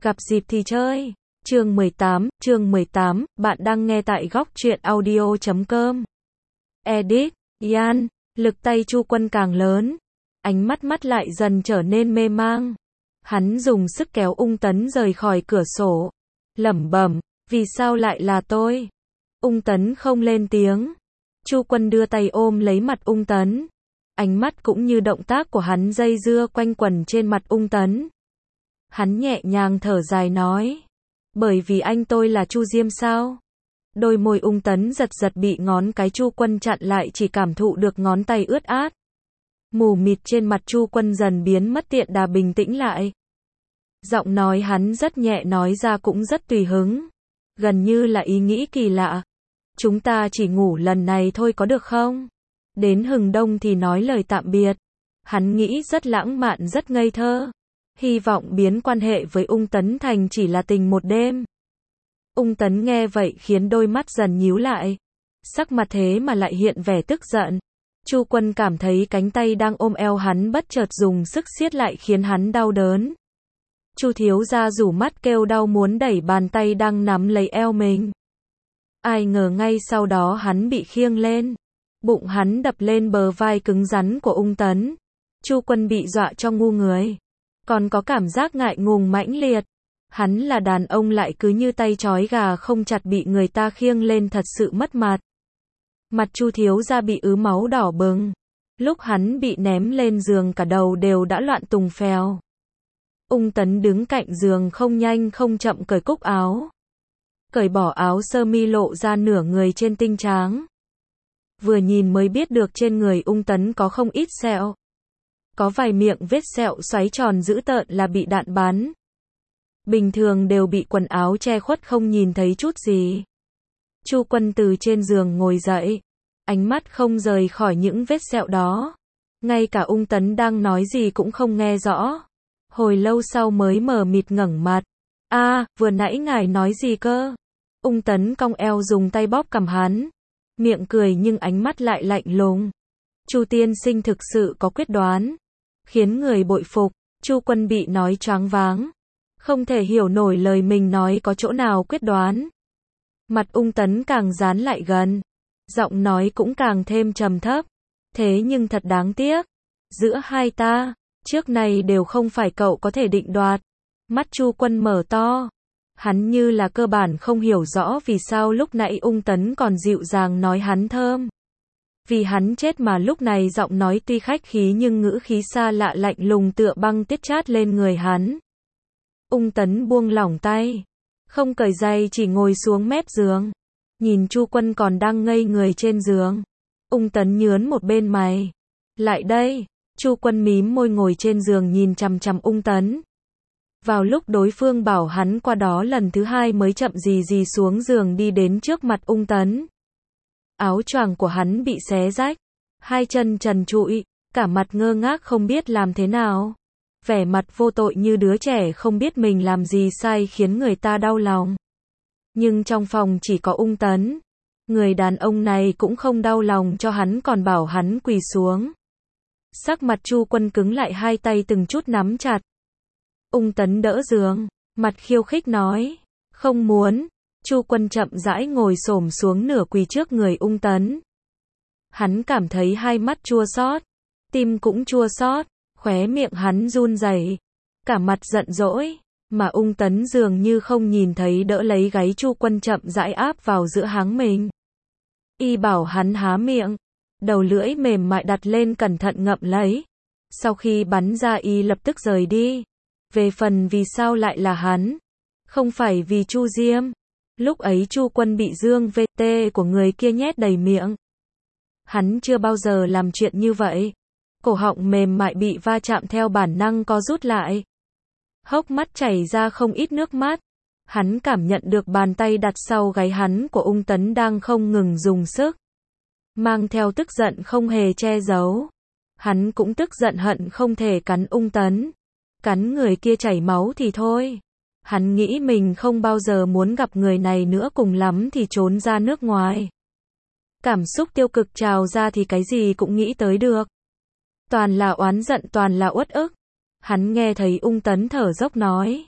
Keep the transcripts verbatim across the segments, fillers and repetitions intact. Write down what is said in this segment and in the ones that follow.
Gặp dịp thì chơi. Chương mười tám, chương mười tám, bạn đang nghe tại góc truyện audio chấm com. Edit, Ian, lực tay Chu Quân càng lớn. Ánh mắt mắt lại dần trở nên mê mang. Hắn dùng sức kéo Ung Tấn rời khỏi cửa sổ. Lẩm bẩm, vì sao lại là tôi? Ung Tấn không lên tiếng. Chu Quân đưa tay ôm lấy mặt Ung Tấn. Ánh mắt cũng như động tác của hắn dây dưa quanh quẩn trên mặt Ung Tấn. Hắn nhẹ nhàng thở dài nói. Bởi vì anh tôi là Chu Diêm sao? Đôi môi Ung Tấn giật giật bị ngón cái Chu Quân chặn lại, chỉ cảm thụ được ngón tay ướt át. Mù mịt trên mặt Chu Quân dần biến mất, tiện đà bình tĩnh lại. Giọng nói hắn rất nhẹ, nói ra cũng rất tùy hứng. Gần như là ý nghĩ kỳ lạ. Chúng ta chỉ ngủ lần này thôi có được không? Đến hừng đông thì nói lời tạm biệt. Hắn nghĩ rất lãng mạn, rất ngây thơ. Hy vọng biến quan hệ với Ung Tấn thành chỉ là tình một đêm. Ung Tấn nghe vậy khiến đôi mắt dần nhíu lại. Sắc mặt thế mà lại hiện vẻ tức giận. Chu Quân cảm thấy cánh tay đang ôm eo hắn bất chợt dùng sức siết lại khiến hắn đau đớn. Chu thiếu gia rủ mắt kêu đau muốn đẩy bàn tay đang nắm lấy eo mình. Ai ngờ ngay sau đó hắn bị khiêng lên. Bụng hắn đập lên bờ vai cứng rắn của Ung Tấn. Chu Quân bị dọa cho ngu người. Còn có cảm giác ngại ngùng mãnh liệt. Hắn là đàn ông lại cứ như tay trói gà không chặt, bị người ta khiêng lên thật sự mất mặt. Mặt Chu thiếu gia bị ứ máu đỏ bừng. Lúc hắn bị ném lên giường cả đầu đều đã loạn tùng phèo. Ung Tấn đứng cạnh giường không nhanh không chậm cởi cúc áo. Cởi bỏ áo sơ mi lộ ra nửa người trên tinh tráng. Vừa nhìn mới biết được trên người Ung Tấn có không ít sẹo. Có vài miệng vết sẹo xoáy tròn dữ tợn là bị đạn bắn. Bình thường đều bị quần áo che khuất không nhìn thấy chút gì. Chu Quân từ trên giường ngồi dậy. Ánh mắt không rời khỏi những vết sẹo đó. Ngay cả Ung Tấn đang nói gì cũng không nghe rõ. Hồi lâu sau mới mờ mịt ngẩng mặt. A, à, vừa nãy ngài nói gì cơ? Ung Tấn cong eo dùng tay bóp cằm hắn. Miệng cười nhưng ánh mắt lại lạnh lùng. Chu tiên sinh thực sự có quyết đoán. Khiến người bội phục. Chu Quân bị nói choáng váng. Không thể hiểu nổi lời mình nói có chỗ nào quyết đoán. Mặt Ung Tấn càng dán lại gần. Giọng nói cũng càng thêm trầm thấp. Thế nhưng thật đáng tiếc. Giữa hai ta, trước này đều không phải cậu có thể định đoạt. Mắt Chu Quân mở to. Hắn như là cơ bản không hiểu rõ vì sao lúc nãy Ung Tấn còn dịu dàng nói hắn thơm. Vì hắn chết mà lúc này giọng nói tuy khách khí nhưng ngữ khí xa lạ lạnh lùng tựa băng tiết chát lên người hắn. Ung Tấn buông lỏng tay. Không cởi giày, chỉ ngồi xuống mép giường. Nhìn Chu Quân còn đang ngây người trên giường. Ung Tấn nhướn một bên mày. Lại đây. Chu Quân mím môi ngồi trên giường nhìn chằm chằm Ung Tấn. Vào lúc đối phương bảo hắn qua đó lần thứ hai mới chậm gì gì xuống giường đi đến trước mặt Ung Tấn. Áo choàng của hắn bị xé rách. Hai chân trần trụi. Cả mặt ngơ ngác không biết làm thế nào. Vẻ mặt vô tội như đứa trẻ không biết mình làm gì sai khiến người ta đau lòng. Nhưng trong phòng chỉ có Ung Tấn. Người đàn ông này cũng không đau lòng cho hắn còn bảo hắn quỳ xuống. Sắc mặt Chu Quân cứng lại, hai tay từng chút nắm chặt. Ung Tấn đỡ giường, mặt khiêu khích nói. Không muốn. Chu Quân chậm rãi ngồi xổm xuống nửa quỳ trước người Ung Tấn. Hắn cảm thấy hai mắt chua xót, tim cũng chua xót, khóe miệng hắn run rẩy, cả mặt giận dỗi, mà Ung Tấn dường như không nhìn thấy đỡ lấy gáy Chu Quân chậm rãi áp vào giữa háng mình. Y bảo hắn há miệng, đầu lưỡi mềm mại đặt lên cẩn thận ngậm lấy. Sau khi bắn ra y lập tức rời đi. Về phần vì sao lại là hắn, không phải vì Chu Diêm. Lúc ấy Chu Quân bị dương vê tê của người kia nhét đầy miệng. Hắn chưa bao giờ làm chuyện như vậy. Cổ họng mềm mại bị va chạm theo bản năng co rút lại. Hốc mắt chảy ra không ít nước mắt. Hắn cảm nhận được bàn tay đặt sau gáy hắn của Ung Tấn đang không ngừng dùng sức. Mang theo tức giận không hề che giấu. Hắn cũng tức giận hận không thể cắn Ung Tấn. Cắn người kia chảy máu thì thôi. Hắn nghĩ mình không bao giờ muốn gặp người này nữa, cùng lắm thì trốn ra nước ngoài. Cảm xúc tiêu cực trào ra thì cái gì cũng nghĩ tới được. Toàn là oán giận, toàn là uất ức. Hắn nghe thấy Ung Tấn thở dốc nói.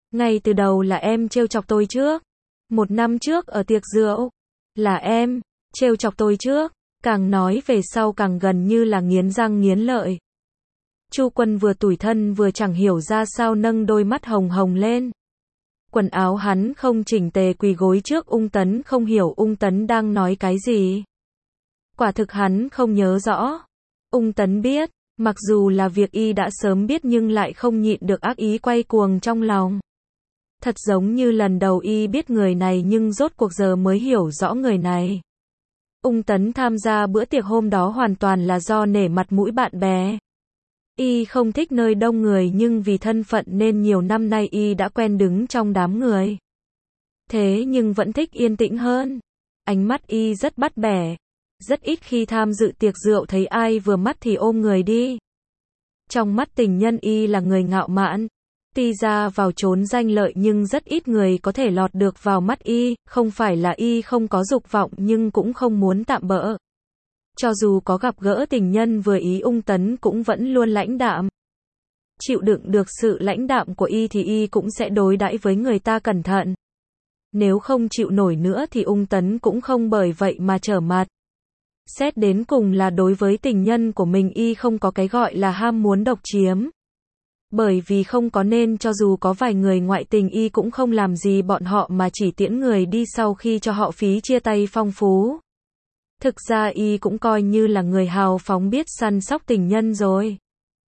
Ngay từ đầu là em trêu chọc tôi trước. Một năm trước ở tiệc rượu, là em trêu chọc tôi trước. Càng nói về sau càng gần như là nghiến răng nghiến lợi. Chu Quân vừa tủi thân vừa chẳng hiểu ra sao nâng đôi mắt hồng hồng lên. Quần áo hắn không chỉnh tề quỳ gối trước Ung Tấn, không hiểu Ung Tấn đang nói cái gì. Quả thực hắn không nhớ rõ. Ung Tấn biết, mặc dù là việc y đã sớm biết nhưng lại không nhịn được ác ý quay cuồng trong lòng. Thật giống như lần đầu y biết người này nhưng rốt cuộc giờ mới hiểu rõ người này. Ung Tấn tham gia bữa tiệc hôm đó hoàn toàn là do nể mặt mũi bạn bè. Y không thích nơi đông người nhưng vì thân phận nên nhiều năm nay y đã quen đứng trong đám người. Thế nhưng vẫn thích yên tĩnh hơn. Ánh mắt y rất bắt bẻ. Rất ít khi tham dự tiệc rượu thấy ai vừa mắt thì ôm người đi. Trong mắt tình nhân y là người ngạo mạn. Tuy ra vào trốn danh lợi nhưng rất ít người có thể lọt được vào mắt y, không phải là y không có dục vọng nhưng cũng không muốn tạm bỡ. Cho dù có gặp gỡ tình nhân vừa ý Ung Tấn cũng vẫn luôn lãnh đạm. Chịu đựng được sự lãnh đạm của y thì y cũng sẽ đối đãi với người ta cẩn thận. Nếu không chịu nổi nữa thì Ung Tấn cũng không bởi vậy mà trở mặt. Xét đến cùng là đối với tình nhân của mình y không có cái gọi là ham muốn độc chiếm. Bởi vì không có nên cho dù có vài người ngoại tình y cũng không làm gì bọn họ mà chỉ tiễn người đi sau khi cho họ phí chia tay phong phú. Thực ra y cũng coi như là người hào phóng biết săn sóc tình nhân rồi.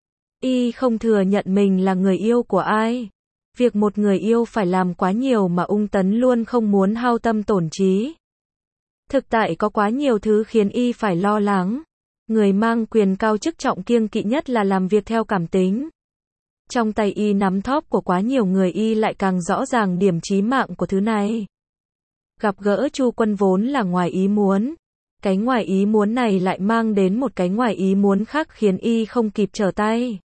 Y không thừa nhận mình là người yêu của ai. Việc một người yêu phải làm quá nhiều mà Ung Tấn luôn không muốn hao tâm tổn trí. Thực tại có quá nhiều thứ khiến y phải lo lắng. Người mang quyền cao chức trọng kiêng kỵ nhất là làm việc theo cảm tính. Trong tay y nắm thóp của quá nhiều người y lại càng rõ ràng điểm chí mạng của thứ này. Gặp gỡ Chu Quân vốn là ngoài ý muốn. Cái ngoài ý muốn này lại mang đến một cái ngoài ý muốn khác khiến y không kịp trở tay.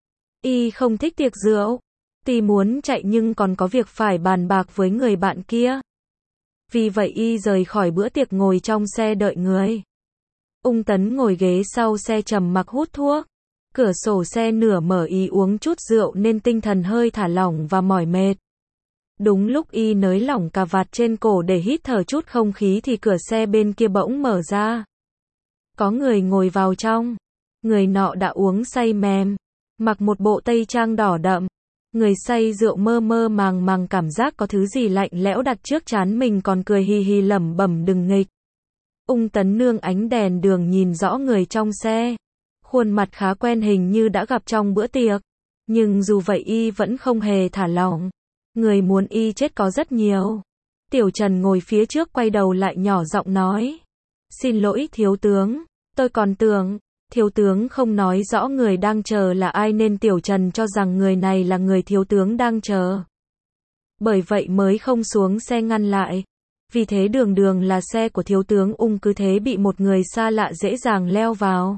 Y không thích tiệc rượu. Tuy muốn chạy nhưng còn có việc phải bàn bạc với người bạn kia. Vì vậy y rời khỏi bữa tiệc ngồi trong xe đợi người. Ung Tấn ngồi ghế sau xe trầm mặc hút thuốc. Cửa sổ xe nửa mở y uống chút rượu nên tinh thần hơi thả lỏng và mỏi mệt. Đúng lúc y nới lỏng cà vạt trên cổ để hít thở chút không khí thì cửa xe bên kia bỗng mở ra. Có người ngồi vào trong. Người nọ đã uống say mềm. Mặc một bộ tây trang đỏ đậm. Người say rượu mơ mơ màng màng cảm giác có thứ gì lạnh lẽo đặt trước trán mình còn cười hì hì lẩm bẩm đừng nghịch. Ung Tấn nương ánh đèn đường nhìn rõ người trong xe. Khuôn mặt khá quen hình như đã gặp trong bữa tiệc. Nhưng dù vậy y vẫn không hề thả lỏng. Người muốn y chết có rất nhiều. Tiểu Trần ngồi phía trước quay đầu lại nhỏ giọng nói. Xin lỗi thiếu tướng. Tôi còn tưởng. Thiếu tướng không nói rõ người đang chờ là ai nên Tiểu Trần cho rằng người này là người thiếu tướng đang chờ. Bởi vậy mới không xuống xe ngăn lại. Vì thế đường đường là xe của thiếu tướng Ung cứ thế bị một người xa lạ dễ dàng leo vào.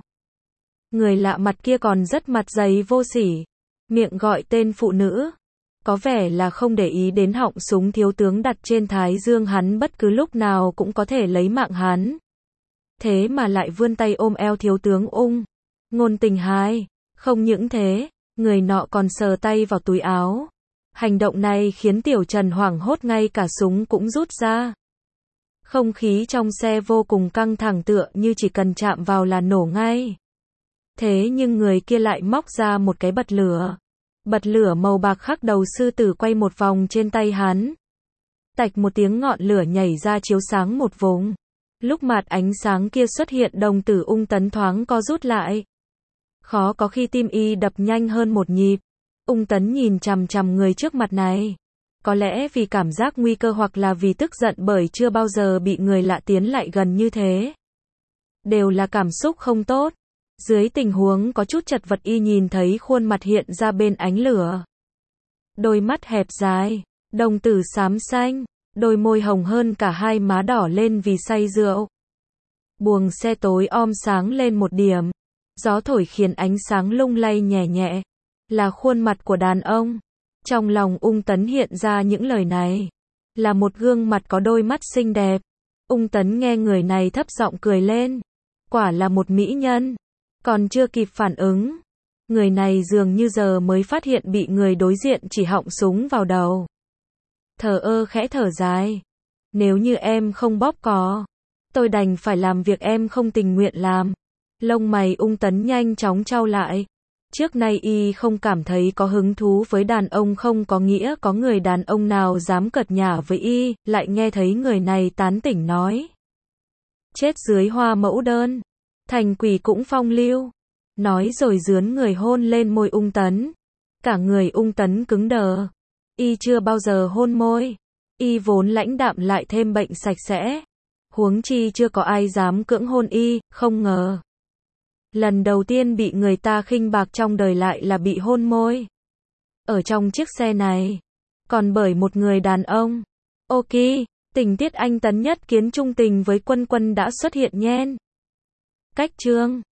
Người lạ mặt kia còn rất mặt dày vô sỉ. Miệng gọi tên phụ nữ. Có vẻ là không để ý đến họng súng thiếu tướng đặt trên thái dương hắn bất cứ lúc nào cũng có thể lấy mạng hắn. Thế mà lại vươn tay ôm eo thiếu tướng Ung. Ngôn tình hai. Không những thế, người nọ còn sờ tay vào túi áo. Hành động này khiến Tiểu Trần hoảng hốt ngay cả súng cũng rút ra. Không khí trong xe vô cùng căng thẳng tựa như chỉ cần chạm vào là nổ ngay. Thế nhưng người kia lại móc ra một cái bật lửa. Bật lửa màu bạc khắc đầu sư tử quay một vòng trên tay hắn. Tạch một tiếng ngọn lửa nhảy ra chiếu sáng một vùng. Lúc mạt ánh sáng kia xuất hiện đồng tử Ung Tấn thoáng co rút lại. Khó có khi tim y đập nhanh hơn một nhịp. Ung Tấn nhìn chằm chằm người trước mặt này. Có lẽ vì cảm giác nguy cơ hoặc là vì tức giận bởi chưa bao giờ bị người lạ tiến lại gần như thế. Đều là cảm xúc không tốt. Dưới tình huống có chút chật vật y nhìn thấy khuôn mặt hiện ra bên ánh lửa. Đôi mắt hẹp dài, đồng tử xám xanh, đôi môi hồng hơn cả hai má đỏ lên vì say rượu. Buồng xe tối om sáng lên một điểm. Gió thổi khiến ánh sáng lung lay nhẹ nhẹ. Là khuôn mặt của đàn ông. Trong lòng Ung Tấn hiện ra những lời này. Là một gương mặt có đôi mắt xinh đẹp. Ung Tấn nghe người này thấp giọng cười lên. Quả là một mỹ nhân. Còn chưa kịp phản ứng. Người này dường như giờ mới phát hiện bị người đối diện chỉ họng súng vào đầu. Thờ ơ khẽ thở dài. Nếu như em không bóp cò, tôi đành phải làm việc em không tình nguyện làm. Lông mày Ung Tấn nhanh chóng chau lại. Trước nay y không cảm thấy có hứng thú với đàn ông, không có nghĩa có người đàn ông nào dám cợt nhả với y, lại nghe thấy người này tán tỉnh nói. Chết dưới hoa mẫu đơn, thành quỷ cũng phong lưu. Nói rồi dướn người hôn lên môi Ung Tấn. Cả người Ung Tấn cứng đờ. Y chưa bao giờ hôn môi. Y vốn lãnh đạm lại thêm bệnh sạch sẽ. Huống chi chưa có ai dám cưỡng hôn y, không ngờ. Lần đầu tiên bị người ta khinh bạc trong đời lại là bị hôn môi. Ở trong chiếc xe này. Còn bởi một người đàn ông. Ok, tình tiết anh Tấn nhất kiến trung tình với Quân Quân đã xuất hiện nhen. Cách chương